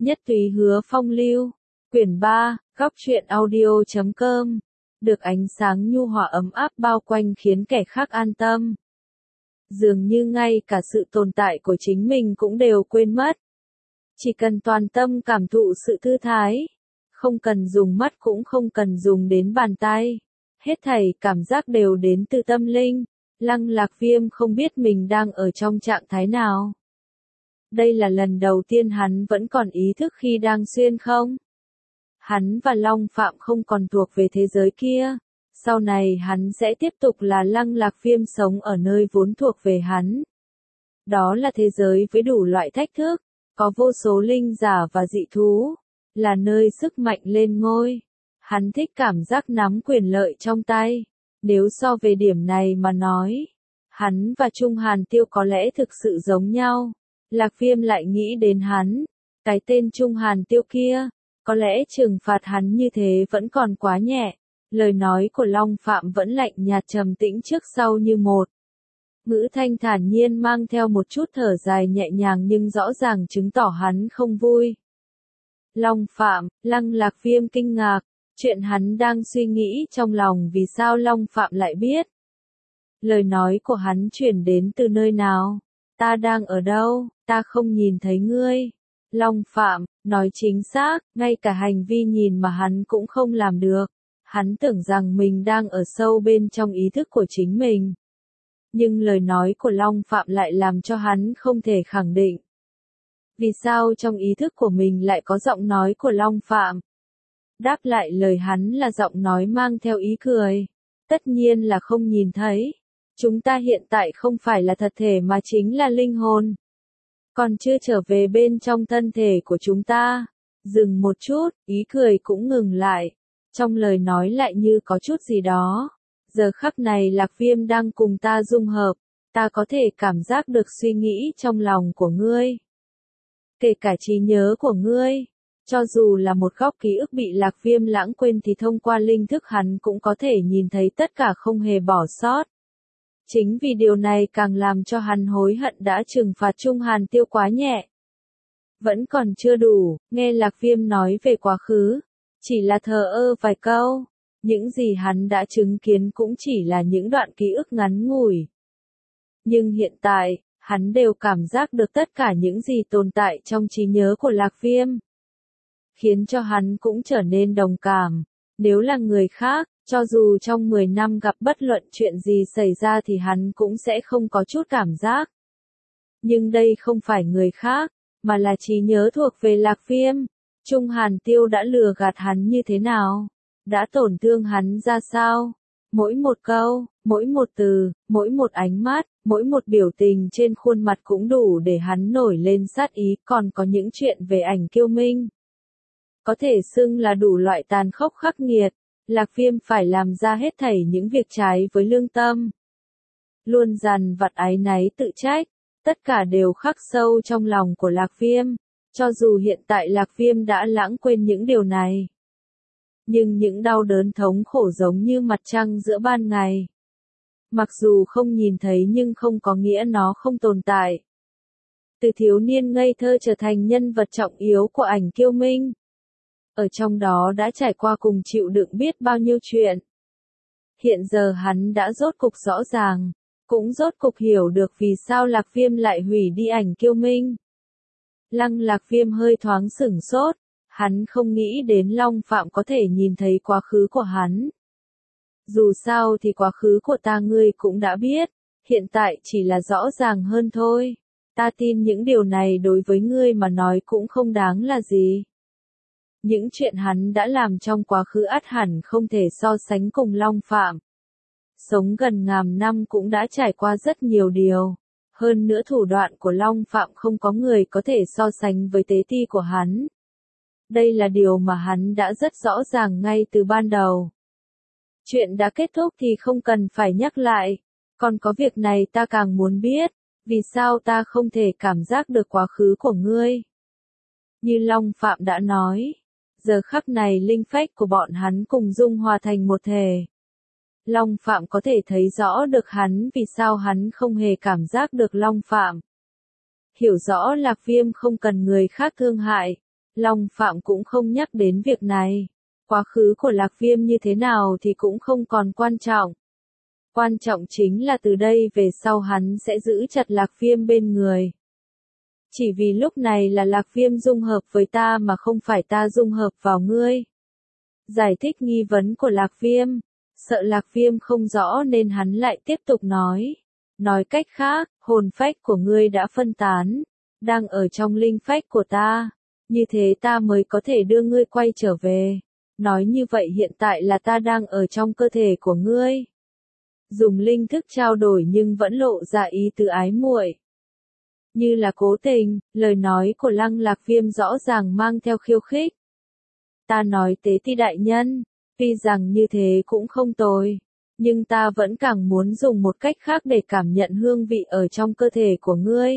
Nhất Túy Hứa Phong Lưu, quyển 3, góc truyện audio.com, được ánh sáng nhu hòa ấm áp bao quanh khiến kẻ khác an tâm. Dường như ngay cả sự tồn tại của chính mình cũng đều quên mất. Chỉ cần toàn tâm cảm thụ sự thư thái, không cần dùng mắt cũng không cần dùng đến bàn tay. Hết thảy cảm giác đều đến từ tâm linh. Lăng Lạc Viêm không biết mình đang ở trong trạng thái nào. Đây là lần đầu tiên hắn vẫn còn ý thức khi đang xuyên không. Hắn và Long Phạm không còn thuộc về thế giới kia. Sau này hắn sẽ tiếp tục là Lăng Lạc Viêm sống ở nơi vốn thuộc về hắn. Đó là thế giới với đủ loại thách thức, có vô số linh giả và dị thú, là nơi sức mạnh lên ngôi. Hắn thích cảm giác nắm quyền lợi trong tay. Nếu so về điểm này mà nói, hắn và Trung Hàn Tiêu có lẽ thực sự giống nhau. Lạc Viêm lại nghĩ đến hắn, cái tên Trung Hàn Tiêu kia, có lẽ trừng phạt hắn như thế vẫn còn quá nhẹ. Lời nói của Long Phạm vẫn lạnh nhạt trầm tĩnh trước sau như một. Ngữ thanh thản nhiên mang theo một chút thở dài nhẹ nhàng nhưng rõ ràng chứng tỏ hắn không vui. Long Phạm, Lăng Lạc Viêm kinh ngạc, chuyện hắn đang suy nghĩ trong lòng vì sao Long Phạm lại biết. Lời nói của hắn chuyển đến từ nơi nào? Ta đang ở đâu? Ta không nhìn thấy ngươi. Long Phạm, nói chính xác, ngay cả hành vi nhìn mà hắn cũng không làm được. Hắn tưởng rằng mình đang ở sâu bên trong ý thức của chính mình. Nhưng lời nói của Long Phạm lại làm cho hắn không thể khẳng định. Vì sao trong ý thức của mình lại có giọng nói của Long Phạm? Đáp lại lời hắn là giọng nói mang theo ý cười. Tất nhiên là không nhìn thấy. Chúng ta hiện tại không phải là thật thể mà chính là linh hồn. Còn chưa trở về bên trong thân thể của chúng ta. Dừng một chút, ý cười cũng ngừng lại. Trong lời nói lại như có chút gì đó. Giờ khắc này Lạc Viêm đang cùng ta dung hợp. Ta có thể cảm giác được suy nghĩ trong lòng của ngươi. Kể cả trí nhớ của ngươi. Cho dù là một góc ký ức bị Lạc Viêm lãng quên thì thông qua linh thức hắn cũng có thể nhìn thấy tất cả không hề bỏ sót. Chính vì điều này càng làm cho hắn hối hận đã trừng phạt Trung Hàn Tiêu quá nhẹ. Vẫn còn chưa đủ, nghe Lạc Viêm nói về quá khứ. Chỉ là thờ ơ vài câu. Những gì hắn đã chứng kiến cũng chỉ là những đoạn ký ức ngắn ngủi. Nhưng hiện tại, hắn đều cảm giác được tất cả những gì tồn tại trong trí nhớ của Lạc Viêm. Khiến cho hắn cũng trở nên đồng cảm. Nếu là người khác, cho dù trong 10 năm gặp bất luận chuyện gì xảy ra thì hắn cũng sẽ không có chút cảm giác. Nhưng đây không phải người khác, mà là trí nhớ thuộc về Lạc Viêm. Trung Hàn Tiêu đã lừa gạt hắn như thế nào? Đã tổn thương hắn ra sao? Mỗi một câu, mỗi một từ, mỗi một ánh mắt, mỗi một biểu tình trên khuôn mặt cũng đủ để hắn nổi lên sát ý. Còn có những chuyện về ảnh Kiêu Minh. Có thể xưng là đủ loại tàn khốc khắc nghiệt. Lạc Viêm phải làm ra hết thảy những việc trái với lương tâm. Luôn dằn vặt áy náy tự trách. Tất cả đều khắc sâu trong lòng của Lạc Viêm. Cho dù hiện tại Lạc Viêm đã lãng quên những điều này. Nhưng những đau đớn thống khổ giống như mặt trăng giữa ban ngày. Mặc dù không nhìn thấy nhưng không có nghĩa nó không tồn tại. Từ thiếu niên ngây thơ trở thành nhân vật trọng yếu của ảnh Kiêu Minh. Ở trong đó đã trải qua cùng chịu đựng biết bao nhiêu chuyện. Hiện giờ hắn đã rốt cục rõ ràng, cũng rốt cục hiểu được vì sao Lạc Viêm lại hủy đi ảnh Kiêu Minh. Lăng Lạc Viêm hơi thoáng sửng sốt, hắn không nghĩ đến Long Phạm có thể nhìn thấy quá khứ của hắn. Dù sao thì quá khứ của ta ngươi cũng đã biết, hiện tại chỉ là rõ ràng hơn thôi. Ta tin những điều này đối với ngươi mà nói cũng không đáng là gì. Những chuyện hắn đã làm trong quá khứ ắt hẳn không thể so sánh cùng Long Phạm. Sống gần ngàn năm cũng đã trải qua rất nhiều điều. Hơn nữa thủ đoạn của Long Phạm không có người có thể so sánh với tế ti của hắn. Đây là điều mà hắn đã rất rõ ràng ngay từ ban đầu. Chuyện đã kết thúc thì không cần phải nhắc lại. Còn có việc này ta càng muốn biết. Vì sao ta không thể cảm giác được quá khứ của ngươi? Như Long Phạm đã nói. Giờ khắc này linh phách của bọn hắn cùng dung hòa thành một thể. Long Phạm có thể thấy rõ được hắn vì sao hắn không hề cảm giác được Long Phạm. Hiểu rõ Lạc Viêm không cần người khác thương hại, Long Phạm cũng không nhắc đến việc này. Quá khứ của Lạc Viêm như thế nào thì cũng không còn quan trọng. Quan trọng chính là từ đây về sau hắn sẽ giữ chặt Lạc Viêm bên người. Chỉ vì lúc này là Lạc Viêm dung hợp với ta mà không phải ta dung hợp vào ngươi. Giải thích nghi vấn của Lạc Viêm. Sợ Lạc Viêm không rõ nên hắn lại tiếp tục nói. Nói cách khác, hồn phách của ngươi đã phân tán, đang ở trong linh phách của ta. Như thế ta mới có thể đưa ngươi quay trở về. Nói như vậy hiện tại là ta đang ở trong cơ thể của ngươi. Dùng linh thức trao đổi nhưng vẫn lộ ra ý tứ ái muội. Như là cố tình, lời nói của Lăng Lạc Viêm rõ ràng mang theo khiêu khích. Ta nói Tế Ti đại nhân, tuy rằng như thế cũng không tồi, nhưng ta vẫn càng muốn dùng một cách khác để cảm nhận hương vị ở trong cơ thể của ngươi.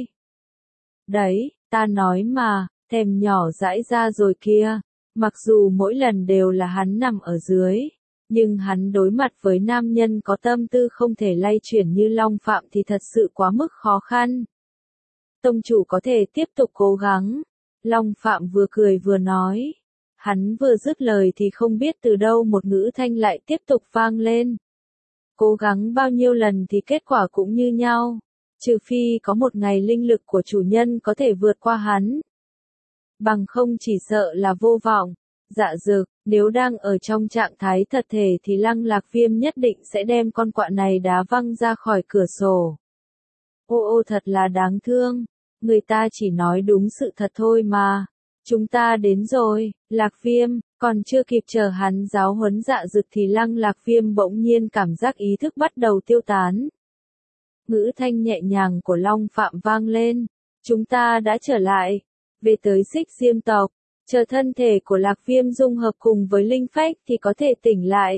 Đấy, ta nói mà, thèm nhỏ dãi ra rồi kia, mặc dù mỗi lần đều là hắn nằm ở dưới, nhưng hắn đối mặt với nam nhân có tâm tư không thể lay chuyển như Long Phạm thì thật sự quá mức khó khăn. Tông chủ có thể tiếp tục cố gắng. Long Phạm vừa cười vừa nói. Hắn vừa dứt lời thì không biết từ đâu một ngữ thanh lại tiếp tục vang lên. Cố gắng bao nhiêu lần thì kết quả cũng như nhau. Trừ phi có một ngày linh lực của chủ nhân có thể vượt qua hắn. Bằng không chỉ sợ là vô vọng. Dạ dược, nếu đang ở trong trạng thái thật thể thì Lăng Lạc Viêm nhất định sẽ đem con quạ này đá văng ra khỏi cửa sổ. Ô thật là đáng thương. Người ta chỉ nói đúng sự thật thôi mà. Chúng ta đến rồi, Lạc Viêm, còn chưa kịp chờ hắn giáo huấn dạ dực thì Lăng Lạc Viêm bỗng nhiên cảm giác ý thức bắt đầu tiêu tán. Ngữ thanh nhẹ nhàng của Long Phạm vang lên. Chúng ta đã trở lại. Về tới Xích Diêm tộc, chờ thân thể của Lạc Viêm dung hợp cùng với linh phách thì có thể tỉnh lại.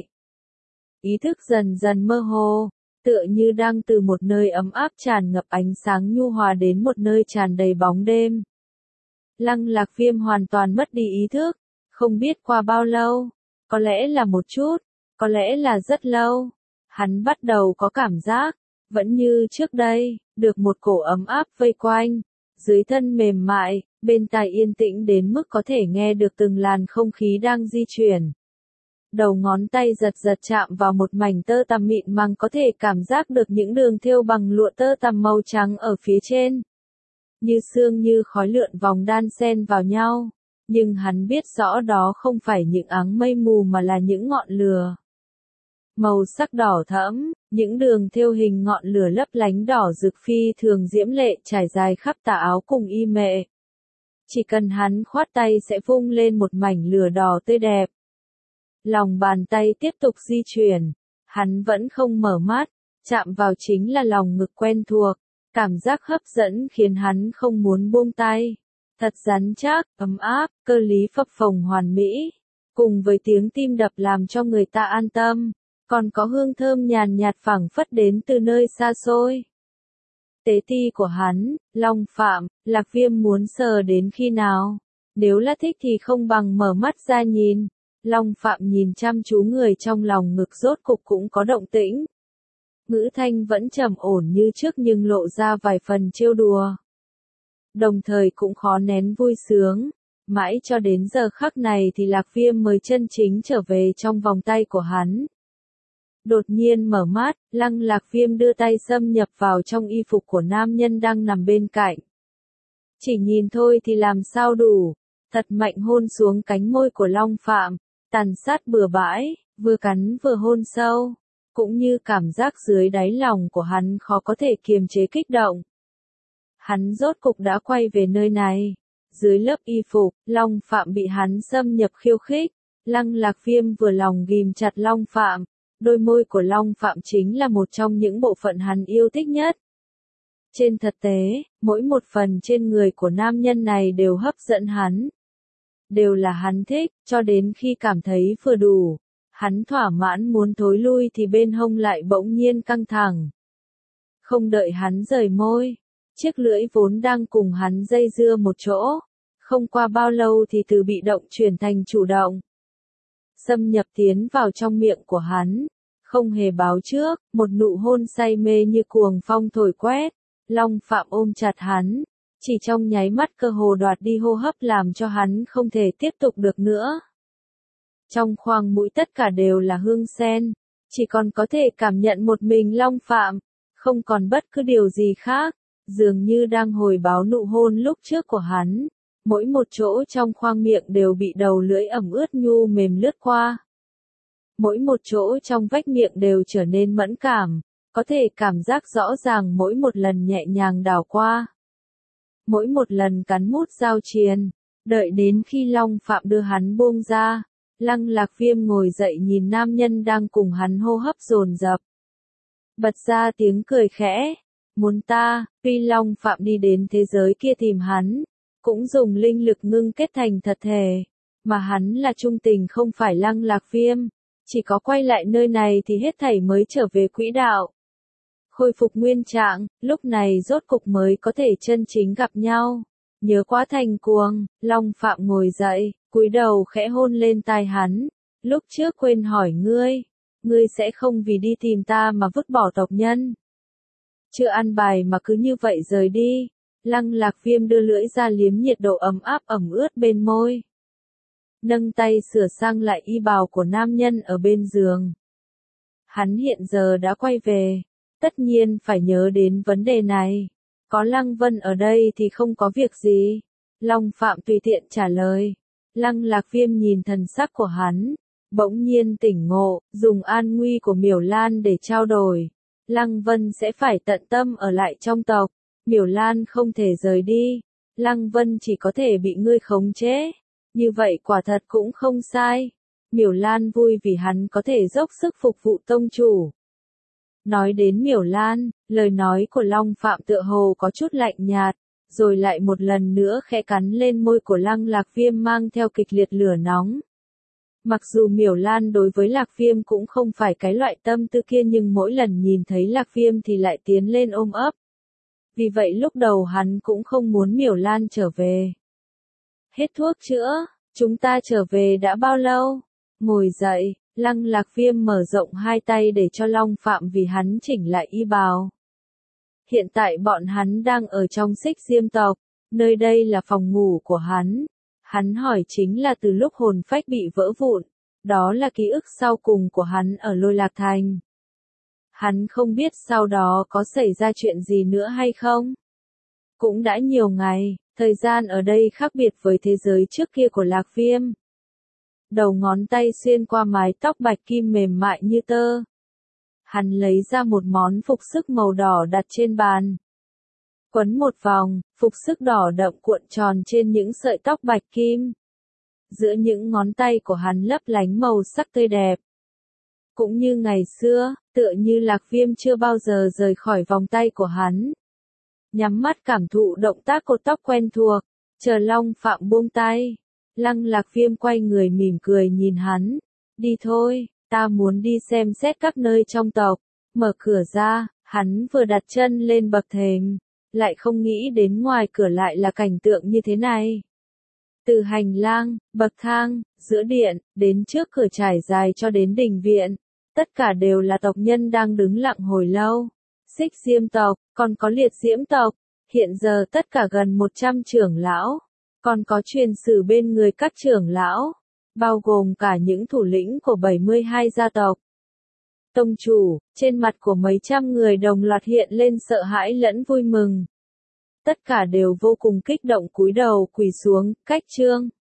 Ý thức dần dần mơ hồ. Tựa như đang từ một nơi ấm áp tràn ngập ánh sáng nhu hòa đến một nơi tràn đầy bóng đêm. Lăng Lạc Viêm hoàn toàn mất đi ý thức, không biết qua bao lâu, có lẽ là một chút, có lẽ là rất lâu. Hắn bắt đầu có cảm giác, vẫn như trước đây, được một cổ ấm áp vây quanh, dưới thân mềm mại, bên tai yên tĩnh đến mức có thể nghe được từng làn không khí đang di chuyển. Đầu ngón tay giật giật chạm vào một mảnh tơ tằm mịn màng có thể cảm giác được những đường thêu bằng lụa tơ tằm màu trắng ở phía trên. Như sương như khói lượn vòng đan xen vào nhau, nhưng hắn biết rõ đó không phải những áng mây mù mà là những ngọn lửa. Màu sắc đỏ thẫm, những đường thêu hình ngọn lửa lấp lánh đỏ rực phi thường diễm lệ trải dài khắp tà áo cùng y mệ. Chỉ cần hắn khoát tay sẽ vung lên một mảnh lửa đỏ tươi đẹp. Lòng bàn tay tiếp tục di chuyển, hắn vẫn không mở mắt, chạm vào chính là lòng ngực quen thuộc, cảm giác hấp dẫn khiến hắn không muốn buông tay. Thật rắn chắc, ấm áp, cơ lý phập phồng hoàn mỹ, cùng với tiếng tim đập làm cho người ta an tâm, còn có hương thơm nhàn nhạt phảng phất đến từ nơi xa xôi. Tế ti của hắn, Long Phạm, Lạc Viêm muốn sờ đến khi nào? Nếu là thích thì không bằng mở mắt ra nhìn. Long Phạm nhìn chăm chú người trong lòng ngực rốt cục cũng có động tĩnh. Ngữ thanh vẫn trầm ổn như trước nhưng lộ ra vài phần trêu đùa. Đồng thời cũng khó nén vui sướng. Mãi cho đến giờ khắc này thì Lạc Viêm mới chân chính trở về trong vòng tay của hắn. Đột nhiên mở mắt, Lăng Lạc Viêm đưa tay xâm nhập vào trong y phục của nam nhân đang nằm bên cạnh. Chỉ nhìn thôi thì làm sao đủ. Thật mạnh hôn xuống cánh môi của Long Phạm. Tàn sát bừa bãi, vừa cắn vừa hôn sâu, cũng như cảm giác dưới đáy lòng của hắn khó có thể kiềm chế kích động. Hắn rốt cục đã quay về nơi này. Dưới lớp y phục, Long Phạm bị hắn xâm nhập khiêu khích. Lăng Lạc Viêm vừa lòng ghim chặt Long Phạm. Đôi môi của Long Phạm chính là một trong những bộ phận hắn yêu thích nhất. Trên thực tế, mỗi một phần trên người của nam nhân này đều hấp dẫn hắn. Đều là hắn thích, cho đến khi cảm thấy vừa đủ. Hắn thỏa mãn muốn thối lui thì bên hông lại bỗng nhiên căng thẳng. Không đợi hắn rời môi, chiếc lưỡi vốn đang cùng hắn dây dưa một chỗ. Không qua bao lâu thì từ bị động chuyển thành chủ động. Xâm nhập tiến vào trong miệng của hắn. Không hề báo trước, một nụ hôn say mê như cuồng phong thổi quét. Long Phạm ôm chặt hắn. chỉ trong nháy mắt cơ hồ đoạt đi hô hấp làm cho hắn không thể tiếp tục được nữa. Trong khoang mũi tất cả đều là hương sen, chỉ còn có thể cảm nhận một mình Long Phạm, không còn bất cứ điều gì khác, dường như đang hồi báo nụ hôn lúc trước của hắn. Mỗi một chỗ trong khoang miệng đều bị đầu lưỡi ẩm ướt nhu mềm lướt qua. Mỗi một chỗ trong vách miệng đều trở nên mẫn cảm, có thể cảm giác rõ ràng mỗi một lần nhẹ nhàng đảo qua. Mỗi một lần cắn mút giao triền, đợi đến khi Long Phạm đưa hắn buông ra, Lăng Lạc Viêm ngồi dậy nhìn nam nhân đang cùng hắn hô hấp dồn dập. Bật ra tiếng cười khẽ, muốn ta, tuy Long Phạm đi đến thế giới kia tìm hắn, cũng dùng linh lực ngưng kết thành thật thể, mà hắn là trung tình không phải Lăng Lạc Viêm, chỉ có quay lại nơi này thì hết thảy mới trở về quỹ đạo. Khôi phục nguyên trạng, lúc này rốt cục mới có thể chân chính gặp nhau. Nhớ quá thành cuồng, Long Phạm ngồi dậy, cúi đầu khẽ hôn lên tai hắn. Lúc trước quên hỏi ngươi sẽ không vì đi tìm ta mà vứt bỏ tộc nhân. Chưa ăn bài mà cứ như vậy rời đi. Lăng Lạc Viêm đưa lưỡi ra liếm nhiệt độ ấm áp ẩm ướt bên môi. Nâng tay sửa sang lại y bào của nam nhân ở bên giường. Hắn hiện giờ đã quay về, tất nhiên phải nhớ đến vấn đề này. Có Lăng Vân ở đây thì không có việc gì. Long Phạm tùy tiện trả lời. Lăng Lạc Viêm nhìn thần sắc của hắn, bỗng nhiên tỉnh ngộ, dùng an nguy của Miểu Lan để trao đổi. Lăng Vân sẽ phải tận tâm ở lại trong tộc. Miểu Lan không thể rời đi, Lăng Vân chỉ có thể bị ngươi khống chế. Như vậy quả thật cũng không sai. Miểu Lan vui vì hắn có thể dốc sức phục vụ tông chủ. Nói đến Miểu Lan, lời nói của Long Phạm tựa hồ có chút lạnh nhạt, rồi lại một lần nữa khẽ cắn lên môi của Lăng Lạc Viêm mang theo kịch liệt lửa nóng. Mặc dù Miểu Lan đối với Lạc Viêm cũng không phải cái loại tâm tư kia nhưng mỗi lần nhìn thấy Lạc Viêm thì lại tiến lên ôm ấp. Vì vậy lúc đầu hắn cũng không muốn Miểu Lan trở về. Hết thuốc chữa, chúng ta trở về đã bao lâu? Ngồi dậy, Lăng Lạc Viêm mở rộng hai tay để cho Long Phạm vì hắn chỉnh lại y bào. Hiện tại bọn hắn đang ở trong Xích Diêm tộc, nơi đây là phòng ngủ của hắn. Hắn hỏi chính là từ lúc hồn phách bị vỡ vụn, đó là ký ức sau cùng của hắn ở Lôi Lạc Thành. Hắn không biết sau đó có xảy ra chuyện gì nữa hay không. Cũng đã nhiều ngày, thời gian ở đây khác biệt với thế giới trước kia của Lạc Viêm. Đầu ngón tay xuyên qua mái tóc bạch kim mềm mại như tơ. Hắn lấy ra một món phục sức màu đỏ đặt trên bàn. Quấn một vòng, phục sức đỏ đậm cuộn tròn trên những sợi tóc bạch kim. Giữa những ngón tay của hắn lấp lánh màu sắc tươi đẹp. Cũng như ngày xưa, tựa như Lạc Viêm chưa bao giờ rời khỏi vòng tay của hắn. Nhắm mắt cảm thụ động tác cột tóc quen thuộc, chờ Long Phạm buông tay. Lăng Lạc Viêm quay người mỉm cười nhìn hắn. Đi thôi, ta muốn đi xem xét các nơi trong tộc. Mở cửa ra, hắn vừa đặt chân lên bậc thềm, lại không nghĩ đến ngoài cửa lại là cảnh tượng như thế này. Từ hành lang, bậc thang, giữa điện, đến trước cửa trải dài cho đến đình viện, tất cả đều là tộc nhân đang đứng lặng hồi lâu. Xích Diêm tộc, còn có Liệt Diễm tộc, hiện giờ tất cả gần 100 trưởng lão, còn có truyền sử bên người các trưởng lão, bao gồm cả những thủ lĩnh của 72 gia tộc. Tông chủ, trên mặt của mấy trăm người đồng loạt hiện lên sợ hãi lẫn vui mừng. Tất cả đều vô cùng kích động cúi đầu quỳ xuống, cách chương.